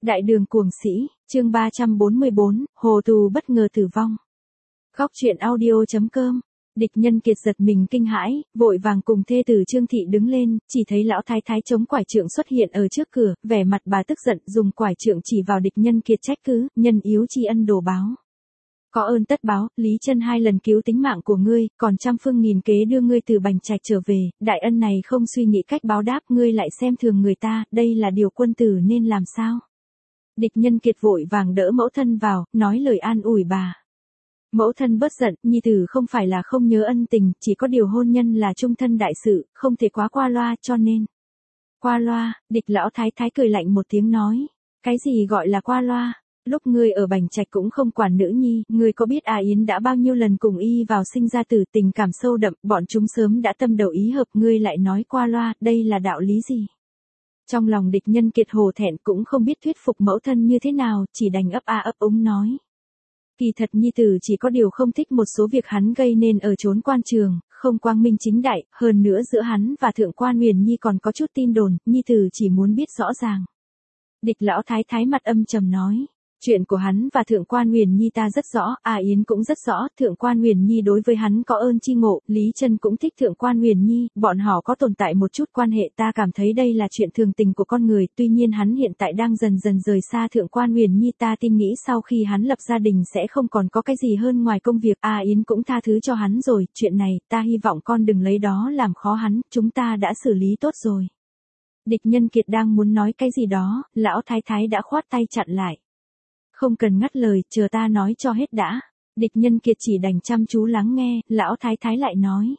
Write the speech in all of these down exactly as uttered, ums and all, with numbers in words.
Đại đường cuồng sĩ, chương ba trăm bốn mươi bốn, hồ tù bất ngờ tử vong. Góc truyện audio chấm com. Địch Nhân Kiệt giật mình kinh hãi, vội vàng cùng thê tử Trương Thị đứng lên, chỉ thấy lão thái thái chống quải trượng xuất hiện ở trước cửa, vẻ mặt bà tức giận, dùng quải trượng chỉ vào Địch Nhân Kiệt trách cứ, nhân yếu tri ân đồ báo. Có ơn tất báo, Lý Chân hai lần cứu tính mạng của ngươi, còn trăm phương nghìn kế đưa ngươi từ Bành Trạch trở về, đại ân này không suy nghĩ cách báo đáp, ngươi lại xem thường người ta, đây là điều quân tử nên làm sao? Địch Nhân Kiệt vội vàng đỡ mẫu thân vào, nói lời an ủi bà. Mẫu thân bớt giận, nhi tử không phải là không nhớ ân tình, chỉ có điều hôn nhân là trung thân đại sự, không thể quá qua loa cho nên. Qua loa, Địch lão thái thái cười lạnh một tiếng nói. Cái gì gọi là qua loa? Lúc ngươi ở Bành Trạch cũng không quản nữ nhi, ngươi có biết A Yến đã bao nhiêu lần cùng y vào sinh ra tử, tình cảm sâu đậm, bọn chúng sớm đã tâm đầu ý hợp, ngươi lại nói qua loa, đây là đạo lý gì? Trong lòng Địch Nhân Kiệt hổ thẹn, cũng không biết thuyết phục mẫu thân như thế nào, chỉ đành ấp a ấp úng nói. Kỳ thật nhi tử chỉ có điều không thích một số việc hắn gây nên ở chốn quan trường, không quang minh chính đại, hơn nữa giữa hắn và thượng quan Huyền Nhi còn có chút tin đồn, nhi tử chỉ muốn biết rõ ràng. Địch lão thái thái mặt âm trầm nói. Chuyện của hắn và Thượng quan Huyền Nhi ta rất rõ, A Yến cũng rất rõ, Thượng quan Huyền Nhi đối với hắn có ơn chi ngộ, Lý Chân cũng thích Thượng quan Huyền Nhi, bọn họ có tồn tại một chút quan hệ, ta cảm thấy đây là chuyện thường tình của con người, tuy nhiên hắn hiện tại đang dần dần rời xa Thượng quan Huyền Nhi, ta tin nghĩ sau khi hắn lập gia đình sẽ không còn có cái gì hơn ngoài công việc, A Yến cũng tha thứ cho hắn rồi, chuyện này, ta hy vọng con đừng lấy đó làm khó hắn, chúng ta đã xử lý tốt rồi. Địch Nhân Kiệt đang muốn nói cái gì đó, lão thái thái đã khoát tay chặn lại. Không cần ngắt lời, chờ ta nói cho hết đã. Địch Nhân Kiệt chỉ đành chăm chú lắng nghe, lão thái thái lại nói.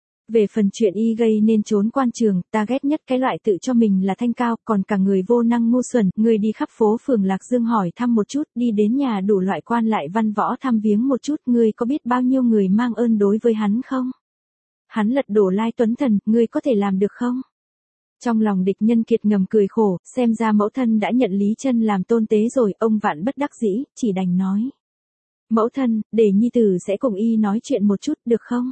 Về phần chuyện y gây nên trốn quan trường, ta ghét nhất cái loại tự cho mình là thanh cao, còn cả người vô năng ngu xuẩn, người đi khắp phố phường Lạc Dương hỏi thăm một chút, đi đến nhà đủ loại quan lại văn võ thăm viếng một chút, ngươi có biết bao nhiêu người mang ơn đối với hắn không? Hắn lật đổ Lai Tuấn Thần, ngươi có thể làm được không? Trong lòng Địch Nhân Kiệt ngầm cười khổ, xem ra mẫu thân đã nhận Lý Chân làm tôn tế rồi, ông vạn bất đắc dĩ, chỉ đành nói. Mẫu thân, để nhi tử sẽ cùng y nói chuyện một chút, được không?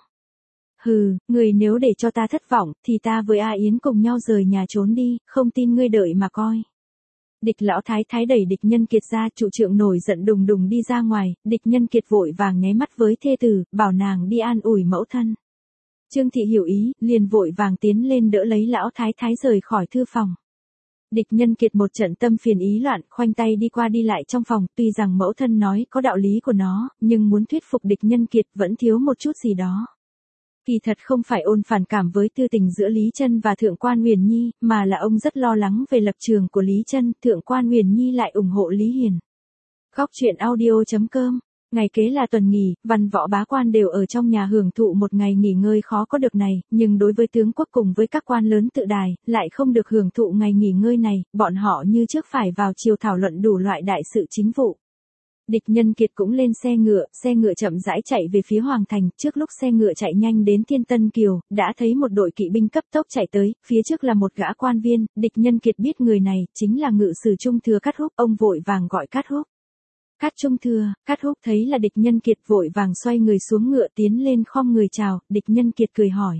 Hừ, người nếu để cho ta thất vọng, thì ta với A Yến cùng nhau rời nhà trốn đi, không tin ngươi đợi mà coi. Địch lão thái thái đẩy Địch Nhân Kiệt ra, trụ trượng nổi giận đùng đùng đi ra ngoài, Địch Nhân Kiệt vội vàng nháy mắt với thê tử, bảo nàng đi an ủi mẫu thân. Trương Thị hiểu ý, liền vội vàng tiến lên đỡ lấy lão thái thái rời khỏi thư phòng. Địch Nhân Kiệt một trận tâm phiền ý loạn, khoanh tay đi qua đi lại trong phòng, tuy rằng mẫu thân nói có đạo lý của nó, nhưng muốn thuyết phục Địch Nhân Kiệt vẫn thiếu một chút gì đó. Kỳ thật không phải ôn phản cảm với tư tình giữa Lý Chân và Thượng quan Huyền Nhi, mà là ông rất lo lắng về lập trường của Lý Chân, Thượng quan Huyền Nhi lại ủng hộ Lý Hiền. Góc truyện audio chấm com. Ngày kế là tuần nghỉ, văn võ bá quan đều ở trong nhà hưởng thụ một ngày nghỉ ngơi khó có được này, nhưng đối với tướng quốc cùng với các quan lớn tự đài, lại không được hưởng thụ ngày nghỉ ngơi này, bọn họ như trước phải vào chiều thảo luận đủ loại đại sự chính vụ. Địch Nhân Kiệt cũng lên xe ngựa, xe ngựa chậm rãi chạy về phía Hoàng Thành, trước lúc xe ngựa chạy nhanh đến Thiên Tân Kiều, đã thấy một đội kỵ binh cấp tốc chạy tới, phía trước là một gã quan viên, Địch Nhân Kiệt biết người này, chính là ngự sử Trung Thừa Cát Húc, ông vội vàng gọi Cát Húc. Cát Trung Thừa, Cát Húc thấy là Địch Nhân Kiệt vội vàng xoay người xuống ngựa tiến lên khom người chào, Địch Nhân Kiệt cười hỏi.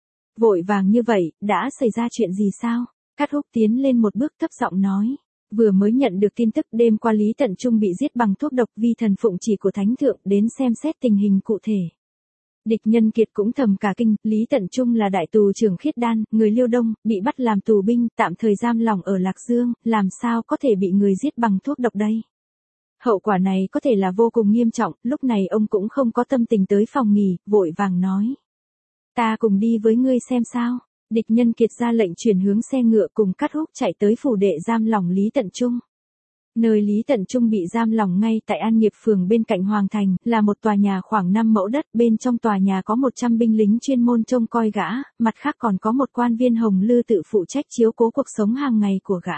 Vội vàng như vậy, đã xảy ra chuyện gì sao? Cát Húc tiến lên một bước thấp giọng nói. Vừa mới nhận được tin tức đêm qua Lý Tận Trung bị giết bằng thuốc độc, vi thần phụng chỉ của Thánh Thượng đến xem xét tình hình cụ thể. Địch Nhân Kiệt cũng thầm cả kinh, Lý Tận Trung là đại tù trưởng Khiết Đan, người Liêu Đông, bị bắt làm tù binh, tạm thời giam lỏng ở Lạc Dương, làm sao có thể bị người giết bằng thuốc độc đây? Hậu quả này có thể là vô cùng nghiêm trọng, lúc này ông cũng không có tâm tình tới phòng nghỉ, vội vàng nói. Ta cùng đi với ngươi xem sao. Địch Nhân Kiệt ra lệnh chuyển hướng xe ngựa cùng Cát Húc chạy tới phủ đệ giam lỏng Lý Tận Trung. Nơi Lý Tận Trung bị giam lỏng ngay tại An Nghiệp phường bên cạnh Hoàng Thành, là một tòa nhà khoảng năm mẫu đất, bên trong tòa nhà có một trăm binh lính chuyên môn trông coi gã, mặt khác còn có một quan viên Hồng Lư tự phụ trách chiếu cố cuộc sống hàng ngày của gã.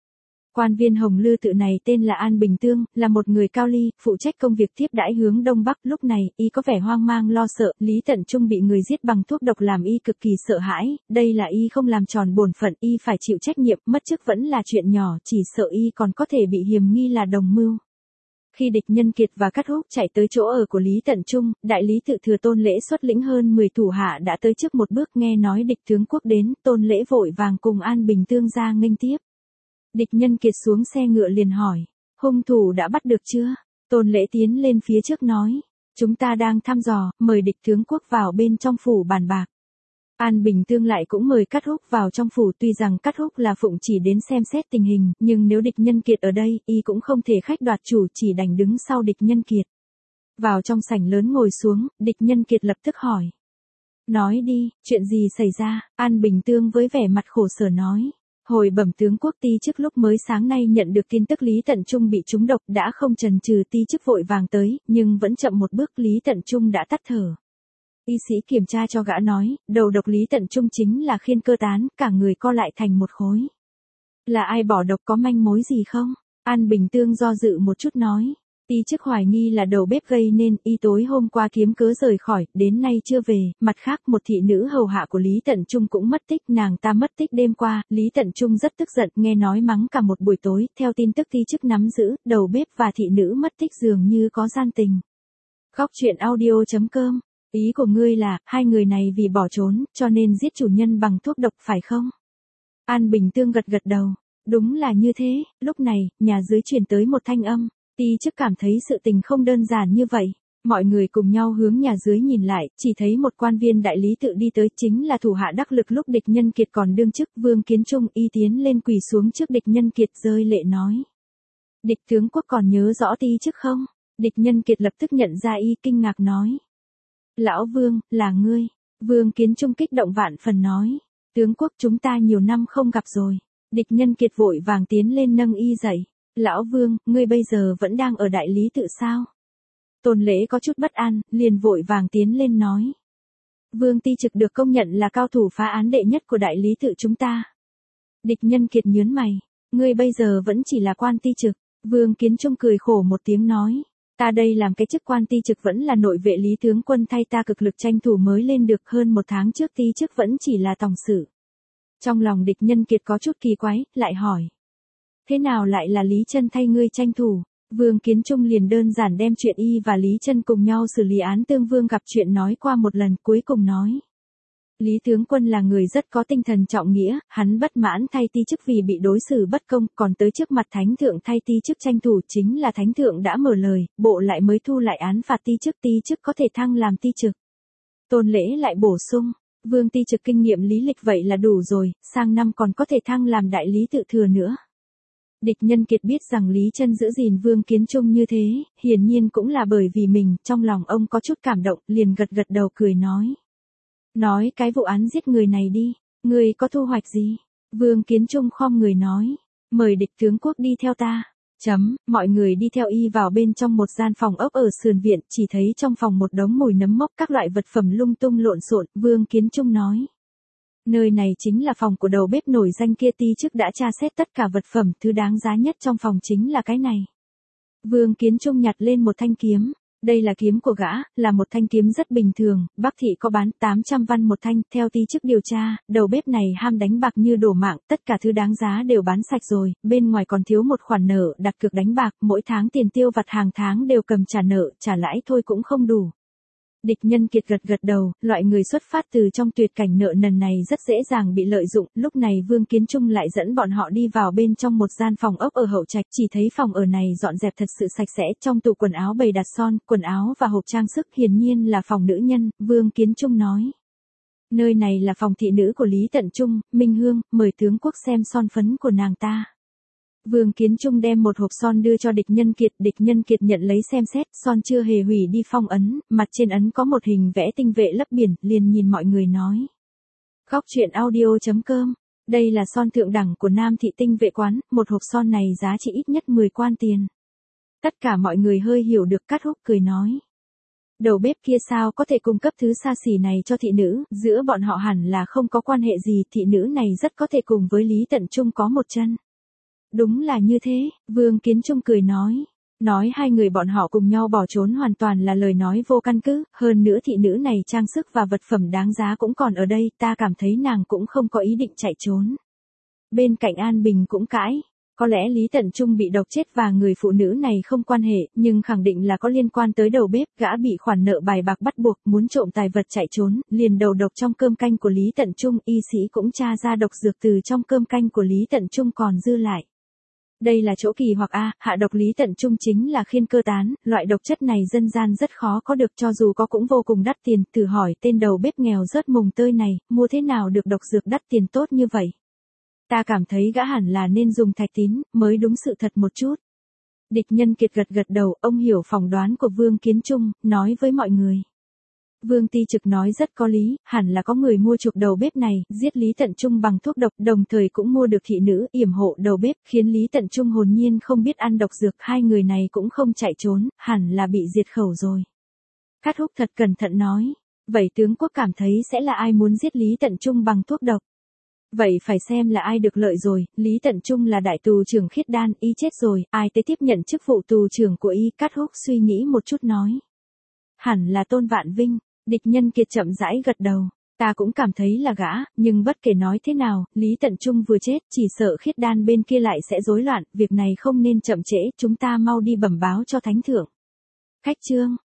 Quan viên Hồng Lư tự này tên là An Bình Tương, là một người cao ly, phụ trách công việc tiếp đãi hướng Đông Bắc, lúc này, y có vẻ hoang mang lo sợ, Lý Tận Trung bị người giết bằng thuốc độc làm y cực kỳ sợ hãi, đây là y không làm tròn bổn phận, y phải chịu trách nhiệm, mất chức vẫn là chuyện nhỏ, chỉ sợ y còn có thể bị hiềm nghi là đồng mưu. Khi Địch Nhân Kiệt và Cát Húc chạy tới chỗ ở của Lý Tận Trung, đại lý tự Thừa Tôn Lễ xuất lĩnh hơn mười thủ hạ đã tới trước một bước, nghe nói địch tướng quốc đến, Tôn Lễ vội vàng cùng An Bình Tương ra nghênh tiếp. Địch Nhân Kiệt xuống xe ngựa liền hỏi, hung thủ đã bắt được chưa? Tôn Lễ tiến lên phía trước nói, chúng ta đang thăm dò, mời địch tướng quốc vào bên trong phủ bàn bạc. An Bình Tương lại cũng mời Cát Húc vào trong phủ, tuy rằng Cát Húc là phụng chỉ đến xem xét tình hình, nhưng nếu Địch Nhân Kiệt ở đây, y cũng không thể khách đoạt chủ, chỉ đành đứng sau Địch Nhân Kiệt. Vào trong sảnh lớn ngồi xuống, Địch Nhân Kiệt lập tức hỏi. Nói đi, chuyện gì xảy ra? An Bình Tương với vẻ mặt khổ sở nói. Hồi bẩm tướng quốc, ti chức lúc mới sáng nay nhận được tin tức Lý Tận Trung bị trúng độc, đã không chần chừ ti chức vội vàng tới, nhưng vẫn chậm một bước, Lý Tận Trung đã tắt thở. Y sĩ kiểm tra cho gã nói, đầu độc Lý Tận Trung chính là khiên cơ tán, cả người co lại thành một khối. Là ai bỏ độc, có manh mối gì không? An Bình Tương do dự một chút nói. Ti chức hoài nghi là đầu bếp gây nên, y tối hôm qua kiếm cớ rời khỏi, đến nay chưa về. Mặt khác, một thị nữ hầu hạ của Lý Tận Trung cũng mất tích, nàng ta mất tích đêm qua. Lý Tận Trung rất tức giận, nghe nói mắng cả một buổi tối. Theo tin tức ti chức nắm giữ, đầu bếp và thị nữ mất tích dường như có gian tình. Góc truyện audio chấm com. Ý của ngươi là, hai người này vì bỏ trốn, cho nên giết chủ nhân bằng thuốc độc phải không? An Bình Tương gật gật đầu. Đúng là như thế. Lúc này, nhà dưới truyền tới một thanh âm. Ti chức cảm thấy sự tình không đơn giản như vậy. Mọi người cùng nhau hướng nhà dưới nhìn lại, chỉ thấy một quan viên đại lý tự đi tới, chính là thủ hạ đắc lực lúc Địch Nhân Kiệt còn đương chức, Vương Kiến Trung. Y tiến lên quỳ xuống trước Địch Nhân Kiệt rơi lệ nói. Địch tướng quốc còn nhớ rõ ti chức không? Địch Nhân Kiệt lập tức nhận ra y, kinh ngạc nói. Lão Vương, là ngươi. Vương Kiến Trung kích động vạn phần nói. Tướng quốc, chúng ta nhiều năm không gặp rồi. Địch Nhân Kiệt vội vàng tiến lên nâng y dậy. Lão Vương, ngươi bây giờ vẫn đang ở đại lý tự sao? Tôn Lễ có chút bất an, liền vội vàng tiến lên nói. Vương Ti Trực được công nhận là cao thủ phá án đệ nhất của đại lý tự chúng ta. Địch Nhân Kiệt nhớn mày. Ngươi bây giờ vẫn chỉ là quan ti trực. Vương Kiến Trung cười khổ một tiếng nói. Ta đây làm cái chức quan ti trực vẫn là nội vệ Lý tướng quân thay ta cực lực tranh thủ mới lên được, hơn một tháng trước ti chức vẫn chỉ là tòng sự. Trong lòng Địch Nhân Kiệt có chút kỳ quái, lại hỏi. Thế nào lại là Lý Chân thay ngươi tranh thủ? Vương Kiến Trung liền đơn giản đem chuyện y và Lý Chân cùng nhau xử lý án Tương Vương gặp chuyện nói qua một lần, cuối cùng nói. Lý tướng quân là người rất có tinh thần trọng nghĩa, hắn bất mãn thay ti chức vì bị đối xử bất công, còn tới trước mặt thánh thượng thay ti chức tranh thủ, chính là thánh thượng đã mở lời, bộ lại mới thu lại án phạt ti chức, ti chức có thể thăng làm ti trực. Tôn Lễ lại bổ sung, Vương ti trực kinh nghiệm lý lịch vậy là đủ rồi, sang năm còn có thể thăng làm đại lý tự thừa nữa. Địch Nhân Kiệt biết rằng Lý Chân giữ gìn Vương Kiến Trung như thế, hiển nhiên cũng là bởi vì mình, trong lòng ông có chút cảm động, liền gật gật đầu cười nói. Nói cái vụ án giết người này đi, người có thu hoạch gì? Vương Kiến Trung khom người nói, mời địch tướng quốc đi theo ta. Chấm, mọi người đi theo y vào bên trong một gian phòng ốc ở sườn viện, chỉ thấy trong phòng một đống mùi nấm mốc các loại vật phẩm lung tung lộn xộn, Vương Kiến Trung nói. Nơi này chính là phòng của đầu bếp nổi danh kia, ti chức đã tra xét tất cả vật phẩm, thứ đáng giá nhất trong phòng chính là cái này. Vương Kiến Trung nhặt lên một thanh kiếm. Đây là kiếm của gã, là một thanh kiếm rất bình thường, Bắc thị có bán tám trăm văn một thanh, theo ti chức điều tra, đầu bếp này ham đánh bạc như đổ mạng, tất cả thứ đáng giá đều bán sạch rồi, bên ngoài còn thiếu một khoản nợ đặt cược đánh bạc, mỗi tháng tiền tiêu vặt hàng tháng đều cầm trả nợ, trả lãi thôi cũng không đủ. Địch Nhân Kiệt gật gật đầu, loại người xuất phát từ trong tuyệt cảnh nợ nần này rất dễ dàng bị lợi dụng, lúc này Vương Kiến Trung lại dẫn bọn họ đi vào bên trong một gian phòng ốc ở hậu trạch, chỉ thấy phòng ở này dọn dẹp thật sự sạch sẽ, trong tủ quần áo bày đặt son, quần áo và hộp trang sức, hiển nhiên là phòng nữ nhân, Vương Kiến Trung nói. Nơi này là phòng thị nữ của Lý Tận Trung, Minh Hương, mời tướng quốc xem son phấn của nàng ta. Vương Kiến Trung đem một hộp son đưa cho Địch Nhân Kiệt, Địch Nhân Kiệt nhận lấy xem xét, son chưa hề hủy đi phong ấn, mặt trên ấn có một hình vẽ tinh vệ lấp biển, liền nhìn mọi người nói. Góc truyện audio chấm com, đây là son thượng đẳng của Nam Thị Tinh Vệ Quán, một hộp son này giá trị ít nhất mười quan tiền. Tất cả mọi người hơi hiểu được, Cát Húc cười nói. Đầu bếp kia sao có thể cung cấp thứ xa xỉ này cho thị nữ, giữa bọn họ hẳn là không có quan hệ gì, thị nữ này rất có thể cùng với Lý Tận Trung có một chân. Đúng là như thế, Vương Kiến Trung cười nói. Nói hai người bọn họ cùng nhau bỏ trốn hoàn toàn là lời nói vô căn cứ, hơn nữa thị nữ này trang sức và vật phẩm đáng giá cũng còn ở đây, ta cảm thấy nàng cũng không có ý định chạy trốn. Bên cạnh An Bình cũng cãi, có lẽ Lý Tận Trung bị độc chết và người phụ nữ này không quan hệ, nhưng khẳng định là có liên quan tới đầu bếp, gã bị khoản nợ bài bạc bắt buộc, muốn trộm tài vật chạy trốn, liền đầu độc trong cơm canh của Lý Tận Trung, y sĩ cũng tra ra độc dược từ trong cơm canh của Lý Tận Trung còn dư lại. Đây là chỗ kỳ hoặc a, hạ độc Lý Tận Trung chính là khiên cơ tán, loại độc chất này dân gian rất khó có được, cho dù có cũng vô cùng đắt tiền, thử hỏi tên đầu bếp nghèo rớt mùng tơi này, mua thế nào được độc dược đắt tiền tốt như vậy. Ta cảm thấy gã hẳn là nên dùng thạch tín, mới đúng sự thật một chút. Địch Nhân Kiệt gật gật đầu, ông hiểu phỏng đoán của Vương Kiến Trung, nói với mọi người. Vương Ti Trực nói rất có lý, hẳn là có người mua chuộc đầu bếp này, giết Lý Tận Trung bằng thuốc độc, đồng thời cũng mua được thị nữ, yểm hộ đầu bếp, khiến Lý Tận Trung hồn nhiên không biết ăn độc dược, hai người này cũng không chạy trốn, hẳn là bị diệt khẩu rồi. Cát Húc thật cẩn thận nói, vậy tướng quốc cảm thấy sẽ là ai muốn giết Lý Tận Trung bằng thuốc độc? Vậy phải xem là ai được lợi rồi, Lý Tận Trung là đại tù trưởng khiết đan, y chết rồi, ai tới tiếp nhận chức vụ tù trưởng của y, Cát Húc suy nghĩ một chút nói. Hẳn là Tôn Vạn Vinh. Địch Nhân Kiệt chậm rãi gật đầu, ta cũng cảm thấy là gã, nhưng bất kể nói thế nào, Lý Tận Trung vừa chết, chỉ sợ khiết đan bên kia lại sẽ rối loạn, việc này không nên chậm trễ, chúng ta mau đi bẩm báo cho thánh thượng. Khách trương,